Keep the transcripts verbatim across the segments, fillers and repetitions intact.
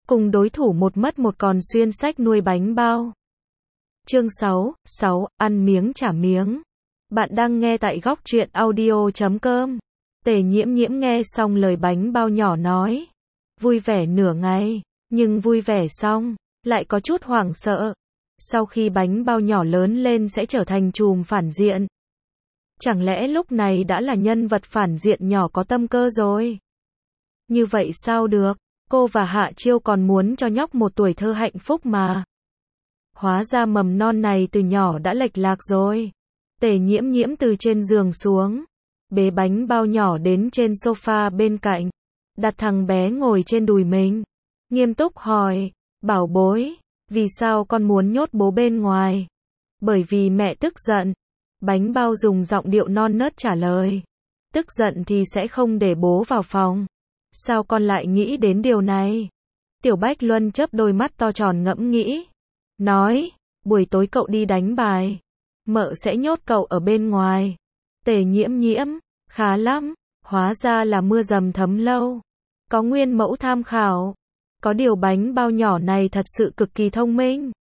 cùng đối thủ một mất một còn xuyên sách nuôi bánh bao. Chương sáu, sáu, ăn miếng trả miếng. Bạn đang nghe tại góc truyện audio chấm com. Tề Nhiễm Nhiễm nghe xong lời bánh bao nhỏ nói. Vui vẻ nửa ngày, nhưng vui vẻ xong, lại có chút hoảng sợ. Sau khi bánh bao nhỏ lớn lên sẽ trở thành trùm phản diện. Chẳng lẽ lúc này đã là nhân vật phản diện nhỏ có tâm cơ rồi? Như vậy sao được? Cô và Hạ Chiêu còn muốn cho nhóc một tuổi thơ hạnh phúc mà. Hóa ra mầm non này từ nhỏ đã lệch lạc rồi. Tề Nhiễm Nhiễm từ trên giường xuống, bế bánh bao nhỏ đến trên sofa bên cạnh, đặt thằng bé ngồi trên đùi mình, nghiêm túc hỏi, bảo bối, vì sao con muốn nhốt bố bên ngoài? Bởi vì mẹ tức giận. Bánh bao dùng giọng điệu non nớt trả lời. Tức giận thì sẽ không để bố vào phòng. Sao con lại nghĩ đến điều này? Tiểu Bách Luân chớp đôi mắt to tròn ngẫm nghĩ. Nói, buổi tối cậu đi đánh bài. Mợ sẽ nhốt cậu ở bên ngoài. Tề Nhiễm Nhiễm, khá lắm. Hóa ra là mưa dầm thấm lâu. Có nguyên mẫu tham khảo. Có điều bánh bao nhỏ này thật sự cực kỳ thông minh.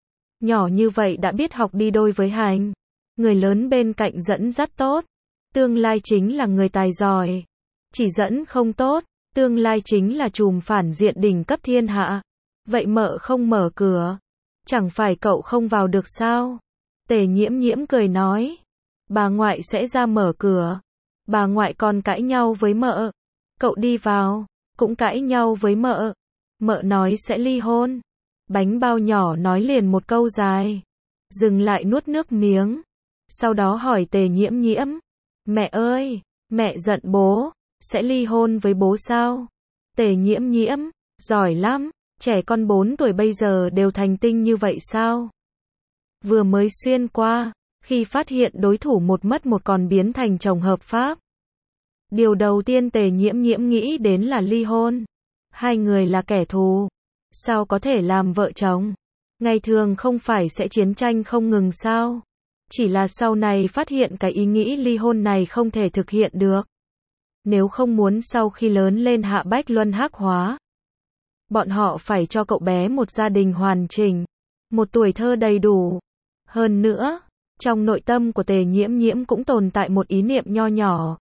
Nhỏ như vậy đã biết học đi đôi với hành. Người lớn bên cạnh dẫn dắt tốt. Tương lai chính là người tài giỏi. Chỉ dẫn không tốt. Tương lai chính là trùm phản diện đỉnh cấp thiên hạ. Vậy mợ không mở cửa. Chẳng phải cậu không vào được sao? Tề Nhiễm Nhiễm cười nói. Bà ngoại sẽ ra mở cửa. Bà ngoại còn cãi nhau với mợ. Cậu đi vào, cũng cãi nhau với mợ. Mợ nói sẽ ly hôn. Bánh bao nhỏ nói liền một câu dài. Dừng lại nuốt nước miếng. Sau đó hỏi Tề Nhiễm Nhiễm. Mẹ ơi, mẹ giận bố. Sẽ ly hôn với bố sao? Tề Nhiễm Nhiễm, giỏi lắm. Trẻ con bốn tuổi bây giờ đều thành tinh như vậy sao? Vừa mới xuyên qua, khi phát hiện đối thủ một mất một còn biến thành chồng hợp pháp. Điều đầu tiên Tề Nhiễm Nhiễm nghĩ đến là ly hôn. Hai người là kẻ thù. Sao có thể làm vợ chồng? Ngày thường không phải sẽ chiến tranh không ngừng sao? Chỉ là sau này phát hiện cái ý nghĩ ly hôn này không thể thực hiện được. Nếu không muốn sau khi lớn lên Hạ Bách Luân hắc hóa. Bọn họ phải cho cậu bé một gia đình hoàn chỉnh. Một tuổi thơ đầy đủ. Hơn nữa, trong nội tâm của Tề Nhiễm Nhiễm cũng tồn tại một ý niệm nho nhỏ.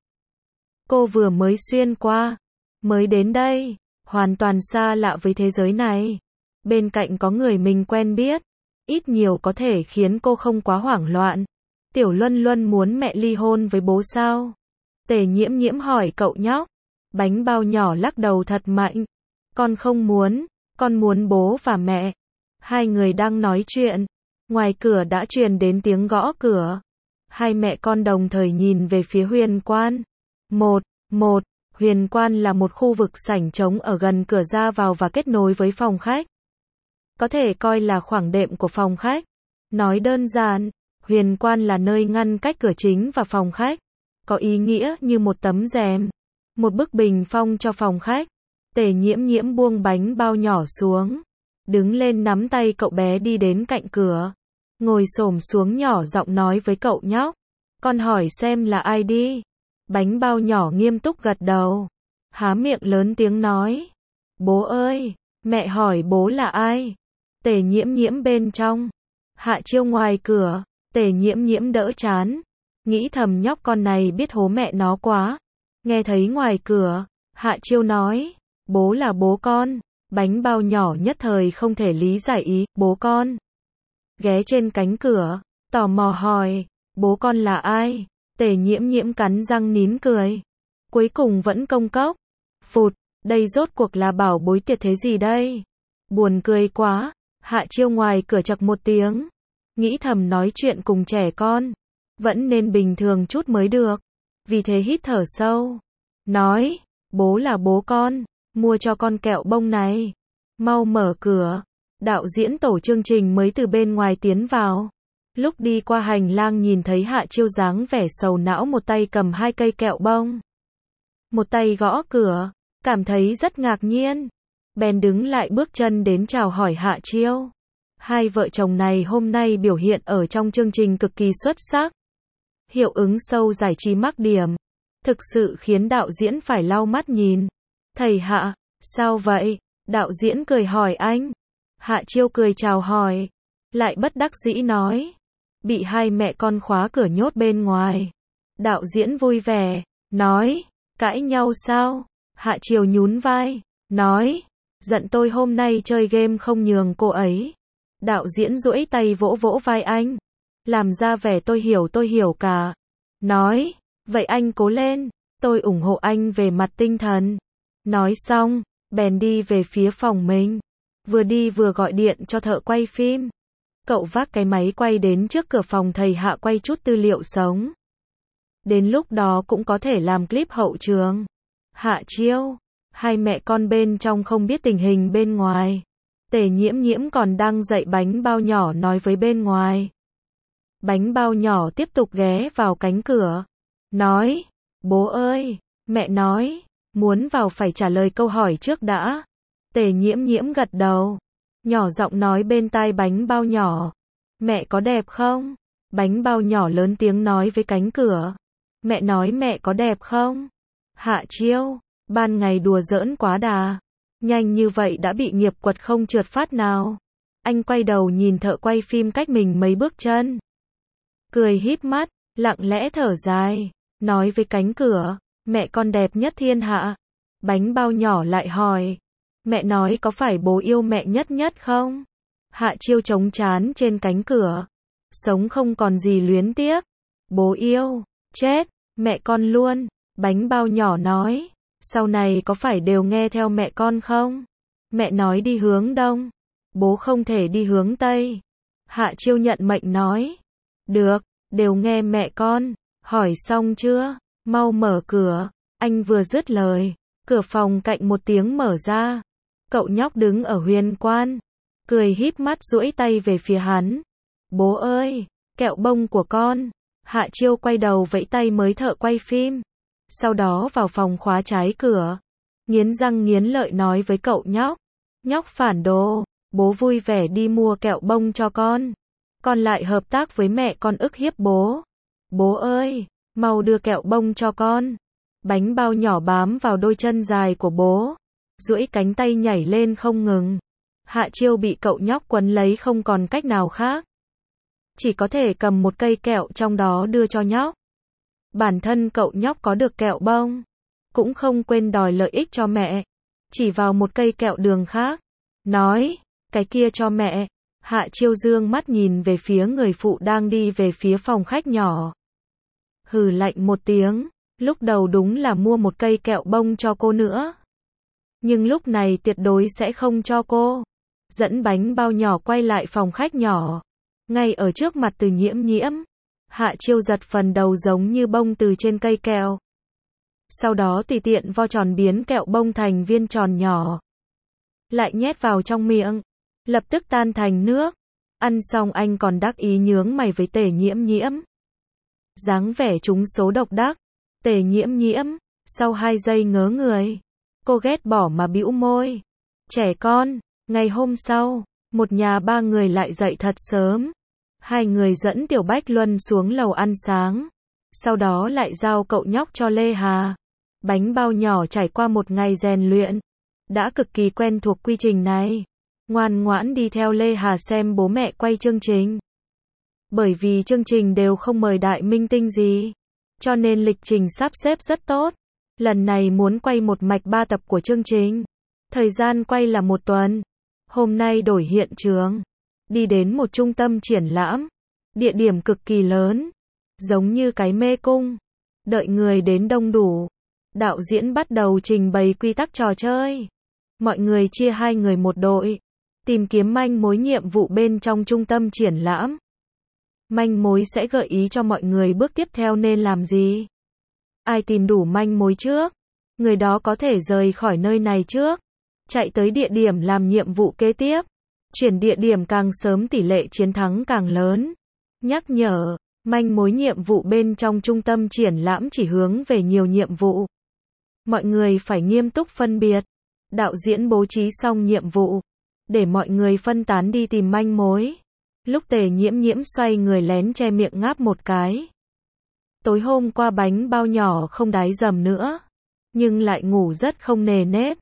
Cô vừa mới xuyên qua. Mới đến đây. Hoàn toàn xa lạ với thế giới này. Bên cạnh có người mình quen biết. Ít nhiều có thể khiến cô không quá hoảng loạn. Tiểu Luân Luân muốn mẹ ly hôn với bố sao? Tề Nhiễm Nhiễm hỏi cậu nhóc. Bánh bao nhỏ lắc đầu thật mạnh. Con không muốn, con muốn bố và mẹ. Hai người đang nói chuyện. Ngoài cửa đã truyền đến tiếng gõ cửa. Hai mẹ con đồng thời nhìn về phía Huyền Quan. Một, một, Huyền Quan là một khu vực sảnh trống ở gần cửa ra vào và kết nối với phòng khách. Có thể coi là khoảng đệm của phòng khách. Nói đơn giản, Huyền Quan là nơi ngăn cách cửa chính và phòng khách. Có ý nghĩa như một tấm rèm. Một bức bình phong cho phòng khách. Tề Nhiễm Nhiễm buông bánh bao nhỏ xuống. Đứng lên nắm tay cậu bé đi đến cạnh cửa. Ngồi xổm xuống nhỏ giọng nói với cậu nhóc. Con hỏi xem là ai đi. Bánh bao nhỏ nghiêm túc gật đầu. Há miệng lớn tiếng nói. Bố ơi, mẹ hỏi bố là ai? Tề Nhiễm Nhiễm bên trong. Hạ Chiêu ngoài cửa. Tề Nhiễm Nhiễm đỡ chán. Nghĩ thầm nhóc con này biết hố mẹ nó quá. Nghe thấy ngoài cửa, Hạ Chiêu nói. Bố là bố con. Bánh bao nhỏ nhất thời không thể lý giải ý, bố con. Ghé trên cánh cửa, tò mò hỏi. Bố con là ai? Tề Nhiễm Nhiễm cắn răng nín cười. Cuối cùng vẫn công cốc. Phụt, đây rốt cuộc là bảo bối tiệt thế gì đây? Buồn cười quá. Hạ Chiêu ngoài cửa chậc một tiếng. Nghĩ thầm nói chuyện cùng trẻ con. Vẫn nên bình thường chút mới được. Vì thế hít thở sâu. Nói, bố là bố con. Mua cho con kẹo bông này. Mau mở cửa. Đạo diễn tổ chương trình mới từ bên ngoài tiến vào. Lúc đi qua hành lang nhìn thấy Hạ Chiêu dáng vẻ sầu não một tay cầm hai cây kẹo bông. Một tay gõ cửa. Cảm thấy rất ngạc nhiên. Bèn đứng lại bước chân đến chào hỏi Hạ Chiêu. Hai vợ chồng này hôm nay biểu hiện ở trong chương trình cực kỳ xuất sắc. Hiệu ứng sâu giải trí mắc điểm. Thực sự khiến đạo diễn phải lau mắt nhìn. Thầy Hạ, sao vậy? Đạo diễn cười hỏi anh. Hạ Chiêu cười chào hỏi. Lại bất đắc dĩ nói. Bị hai mẹ con khóa cửa nhốt bên ngoài. Đạo diễn vui vẻ. Nói. Cãi nhau sao? Hạ Chiêu nhún vai. Nói. Giận tôi hôm nay chơi game không nhường cô ấy. Đạo diễn duỗi tay vỗ vỗ vai anh. Làm ra vẻ tôi hiểu tôi hiểu cả. Nói. Vậy anh cố lên. Tôi ủng hộ anh về mặt tinh thần. Nói xong, bèn đi về phía phòng mình. Vừa đi vừa gọi điện cho thợ quay phim. Cậu vác cái máy quay đến trước cửa phòng thầy Hạ quay chút tư liệu sống. Đến lúc đó cũng có thể làm clip hậu trường. Hạ Chiêu. Hai mẹ con bên trong không biết tình hình bên ngoài. Tề Nhiễm Nhiễm còn đang dạy bánh bao nhỏ nói với bên ngoài. Bánh bao nhỏ tiếp tục ghé vào cánh cửa. Nói. Bố ơi. Mẹ nói. Muốn vào phải trả lời câu hỏi trước đã. Tề Nhiễm Nhiễm gật đầu. Nhỏ giọng nói bên tai bánh bao nhỏ. Mẹ có đẹp không? Bánh bao nhỏ lớn tiếng nói với cánh cửa. Mẹ nói mẹ có đẹp không? Hạ Chiêu. Ban ngày đùa giỡn quá đà. Nhanh như vậy đã bị nghiệp quật không trượt phát nào. Anh quay đầu nhìn thợ quay phim cách mình mấy bước chân. Cười híp mắt, lặng lẽ thở dài. Nói với cánh cửa. Mẹ con đẹp nhất thiên hạ. Bánh bao nhỏ lại hỏi. Mẹ nói có phải bố yêu mẹ nhất nhất không? Hạ Chiêu chống trán trên cánh cửa. Sống không còn gì luyến tiếc. Bố yêu. Chết. Mẹ con luôn. Bánh bao nhỏ nói. Sau này có phải đều nghe theo mẹ con không? Mẹ nói đi hướng đông. Bố không thể đi hướng tây. Hạ Chiêu nhận mệnh nói. Được. Đều nghe mẹ con. Hỏi xong chưa? Mau mở cửa. Anh vừa dứt lời. Cửa phòng cạnh một tiếng mở ra. Cậu nhóc đứng ở huyền quan. Cười híp mắt duỗi tay về phía hắn. Bố ơi, kẹo bông của con. Hạ Chiêu quay đầu vẫy tay mới thợ quay phim. Sau đó vào phòng khóa trái cửa. Nghiến răng nghiến lợi nói với cậu nhóc. Nhóc phản đồ, bố vui vẻ đi mua kẹo bông cho con. Con lại hợp tác với mẹ con ức hiếp bố. Bố ơi, mau đưa kẹo bông cho con. Bánh bao nhỏ bám vào đôi chân dài của bố. Duỗi cánh tay nhảy lên không ngừng. Hạ Chiêu bị cậu nhóc quấn lấy không còn cách nào khác. Chỉ có thể cầm một cây kẹo trong đó đưa cho nhóc. Bản thân cậu nhóc có được kẹo bông. Cũng không quên đòi lợi ích cho mẹ. Chỉ vào một cây kẹo đường khác. Nói, cái kia cho mẹ. Hạ Chiêu dương mắt nhìn về phía người phụ đang đi về phía phòng khách nhỏ. Hừ lạnh một tiếng. Lúc đầu đúng là mua một cây kẹo bông cho cô nữa. Nhưng lúc này tuyệt đối sẽ không cho cô. Dẫn bánh bao nhỏ quay lại phòng khách nhỏ. Ngay ở trước mặt Từ Nhiễm Nhiễm. Hạ Chiêu giật phần đầu giống như bông từ trên cây kẹo. Sau đó tùy tiện vo tròn biến kẹo bông thành viên tròn nhỏ. Lại nhét vào trong miệng. Lập tức tan thành nước. Ăn xong anh còn đắc ý nhướng mày với Tề Nhiễm Nhiễm. Dáng vẻ trúng số độc đắc. Tề Nhiễm Nhiễm. Sau hai giây ngớ người. Cô ghét bỏ mà bĩu môi. Trẻ con. Ngày hôm sau. Một nhà ba người lại dậy thật sớm. Hai người dẫn Tiểu Bách Luân xuống lầu ăn sáng. Sau đó lại giao cậu nhóc cho Lê Hà. Bánh bao nhỏ trải qua một ngày rèn luyện. Đã cực kỳ quen thuộc quy trình này. Ngoan ngoãn đi theo Lê Hà xem bố mẹ quay chương trình. Bởi vì chương trình đều không mời đại minh tinh gì. Cho nên lịch trình sắp xếp rất tốt. Lần này muốn quay một mạch ba tập của chương trình. Thời gian quay là một tuần. Hôm nay đổi hiện trường. Đi đến một trung tâm triển lãm. Địa điểm cực kỳ lớn. Giống như cái mê cung. Đợi người đến đông đủ. Đạo diễn bắt đầu trình bày quy tắc trò chơi. Mọi người chia hai người một đội. Tìm kiếm manh mối nhiệm vụ bên trong trung tâm triển lãm. Manh mối sẽ gợi ý cho mọi người bước tiếp theo nên làm gì. Ai tìm đủ manh mối trước, người đó có thể rời khỏi nơi này trước. Chạy tới địa điểm làm nhiệm vụ kế tiếp. Chuyển địa điểm càng sớm tỷ lệ chiến thắng càng lớn. Nhắc nhở, manh mối nhiệm vụ bên trong trung tâm triển lãm chỉ hướng về nhiều nhiệm vụ. Mọi người phải nghiêm túc phân biệt. Đạo diễn bố trí xong nhiệm vụ. Để mọi người phân tán đi tìm manh mối. Lúc Tề Nhiễm Nhiễm xoay người lén che miệng ngáp một cái. Tối hôm qua bánh bao nhỏ không đái dầm nữa. Nhưng lại ngủ rất không nề nếp.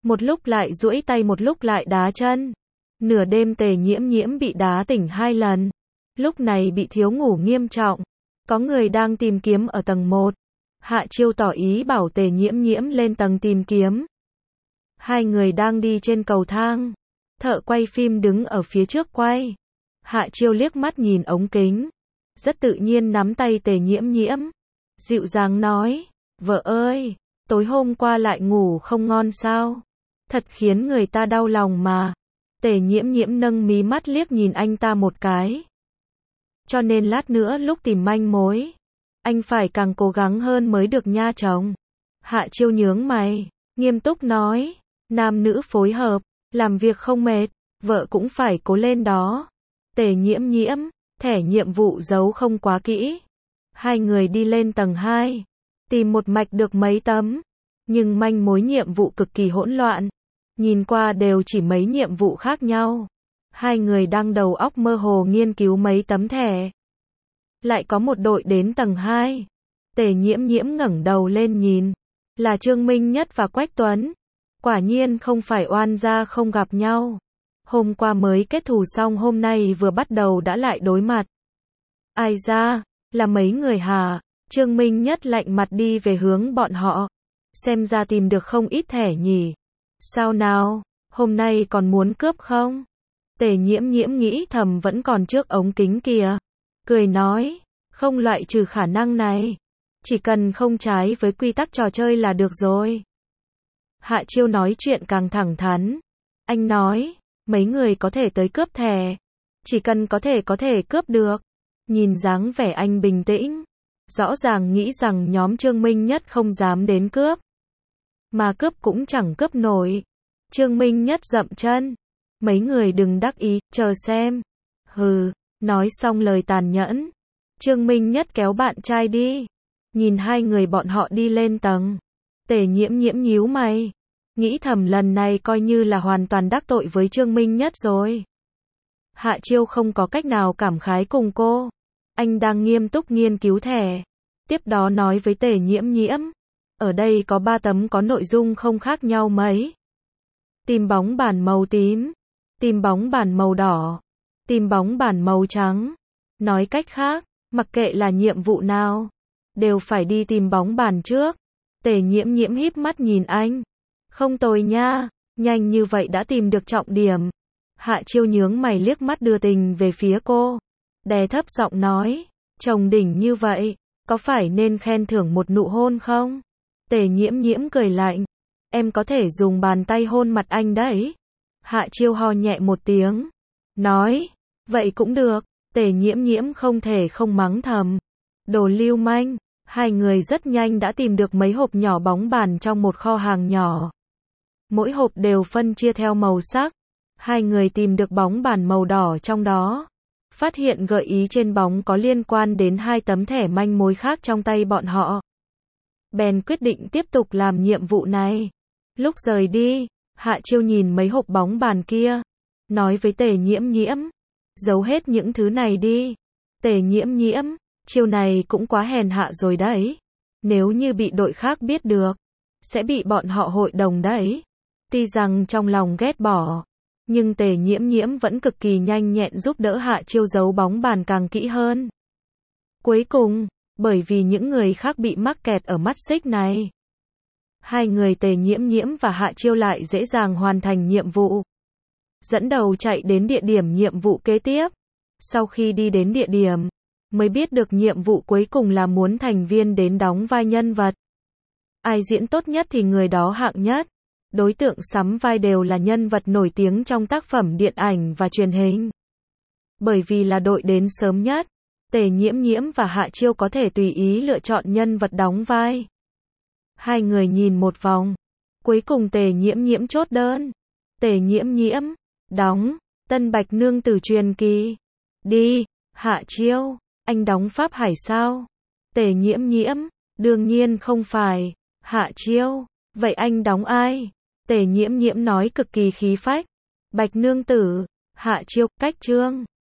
một lúc lại duỗi tay một lúc lại đá chân. Nửa đêm Tề Nhiễm Nhiễm bị đá tỉnh hai lần. Lúc này bị thiếu ngủ nghiêm trọng. Có người đang tìm kiếm ở tầng một. Hạ Chiêu tỏ ý bảo Tề Nhiễm Nhiễm lên tầng tìm kiếm. Hai người đang đi trên cầu thang. Thợ quay phim đứng ở phía trước quay. Hạ Chiêu liếc mắt nhìn ống kính. Rất tự nhiên nắm tay Tề Nhiễm Nhiễm. Dịu dàng nói, vợ ơi, tối hôm qua lại ngủ không ngon sao? Thật khiến người ta đau lòng mà. Tề Nhiễm Nhiễm nâng mí mắt liếc nhìn anh ta một cái. Cho nên lát nữa lúc tìm manh mối, anh phải càng cố gắng hơn mới được nha chồng. Hạ Chiêu nhướng mày, nghiêm túc nói, nam nữ phối hợp, làm việc không mệt, vợ cũng phải cố lên đó. Tề Nhiễm Nhiễm, thẻ nhiệm vụ giấu không quá kỹ. Hai người đi lên tầng hai, tìm một mạch được mấy tấm, nhưng manh mối nhiệm vụ cực kỳ hỗn loạn. Nhìn qua đều chỉ mấy nhiệm vụ khác nhau. Hai người đang đầu óc mơ hồ nghiên cứu mấy tấm thẻ. Lại có một đội đến tầng hai. Tề Nhiễm Nhiễm ngẩng đầu lên nhìn. Là Trương Minh Nhất và Quách Tuấn. Quả nhiên không phải oan gia không gặp nhau. Hôm qua mới kết thù xong hôm nay vừa bắt đầu đã lại đối mặt. Ai ra, là mấy người hả? Trương Minh Nhất lạnh mặt đi về hướng bọn họ. Xem ra tìm được không ít thẻ nhỉ. Sao nào, hôm nay còn muốn cướp không? Tề Nhiễm Nhiễm nghĩ thầm vẫn còn trước ống kính kìa. Cười nói, không loại trừ khả năng này. Chỉ cần không trái với quy tắc trò chơi là được rồi. Hạ Chiêu nói chuyện càng thẳng thắn. Anh nói, mấy người có thể tới cướp thẻ. Chỉ cần có thể có thể cướp được. Nhìn dáng vẻ anh bình tĩnh. Rõ ràng nghĩ rằng nhóm Trương Minh Nhất không dám đến cướp. Mà cướp cũng chẳng cướp nổi. Trương Minh Nhất dậm chân. Mấy người đừng đắc ý, chờ xem. Hừ, nói xong lời tàn nhẫn. Trương Minh Nhất kéo bạn trai đi. Nhìn hai người bọn họ đi lên tầng. Tề Nhiễm Nhiễm nhíu mày. Nghĩ thầm lần này coi như là hoàn toàn đắc tội với Trương Minh Nhất rồi. Hạ Chiêu không có cách nào cảm khái cùng cô. Anh đang nghiêm túc nghiên cứu thẻ. Tiếp đó nói với Tề Nhiễm Nhiễm. Ở đây có ba tấm có nội dung không khác nhau mấy. Tìm bóng bàn màu tím. Tìm bóng bàn màu đỏ. Tìm bóng bàn màu trắng. Nói cách khác, mặc kệ là nhiệm vụ nào, đều phải đi tìm bóng bàn trước. Tề Nhiễm Nhiễm híp mắt nhìn anh. Không tồi nha, nhanh như vậy đã tìm được trọng điểm. Hạ Chiêu nhướng mày liếc mắt đưa tình về phía cô. Đè thấp giọng nói, chồng đỉnh như vậy, có phải nên khen thưởng một nụ hôn không? Tề Nhiễm Nhiễm cười lạnh. Em có thể dùng bàn tay hôn mặt anh đấy. Hạ Chiêu ho nhẹ một tiếng. Nói, vậy cũng được. Tề Nhiễm Nhiễm không thể không mắng thầm. Đồ lưu manh. Hai người rất nhanh đã tìm được mấy hộp nhỏ bóng bàn trong một kho hàng nhỏ. Mỗi hộp đều phân chia theo màu sắc. Hai người tìm được bóng bàn màu đỏ trong đó. Phát hiện gợi ý trên bóng có liên quan đến hai tấm thẻ manh mối khác trong tay bọn họ. Bèn quyết định tiếp tục làm nhiệm vụ này. Lúc rời đi, Hạ Chiêu nhìn mấy hộp bóng bàn kia. Nói với Tề Nhiễm Nhiễm. Giấu hết những thứ này đi. Tề Nhiễm Nhiễm. Chiêu này cũng quá hèn hạ rồi đấy. Nếu như bị đội khác biết được, sẽ bị bọn họ hội đồng đấy. Tuy rằng trong lòng ghét bỏ, nhưng Tề Nhiễm Nhiễm vẫn cực kỳ nhanh nhẹn giúp đỡ Hạ Chiêu giấu bóng bàn càng kỹ hơn. Cuối cùng, bởi vì những người khác bị mắc kẹt ở mắt xích này, hai người Tề Nhiễm Nhiễm và Hạ Chiêu lại dễ dàng hoàn thành nhiệm vụ. Dẫn đầu chạy đến địa điểm nhiệm vụ kế tiếp. Sau khi đi đến địa điểm, mới biết được nhiệm vụ cuối cùng là muốn thành viên đến đóng vai nhân vật. Ai diễn tốt nhất thì người đó hạng nhất. Đối tượng sắm vai đều là nhân vật nổi tiếng trong tác phẩm điện ảnh và truyền hình. Bởi vì là đội đến sớm nhất, Tề Nhiễm Nhiễm và Hạ Chiêu có thể tùy ý lựa chọn nhân vật đóng vai. Hai người nhìn một vòng. Cuối cùng Tề Nhiễm Nhiễm chốt đơn. Tề Nhiễm Nhiễm, đóng, Tân Bạch Nương Tử truyền kỳ. Đi, Hạ Chiêu, anh đóng Pháp Hải sao? Tề Nhiễm Nhiễm, đương nhiên không phải. Hạ Chiêu, vậy anh đóng ai? Tề Nhiễm Nhiễm nói cực kỳ khí phách. Bạch Nương Tử. Hạ Chiêu, Cách Trương.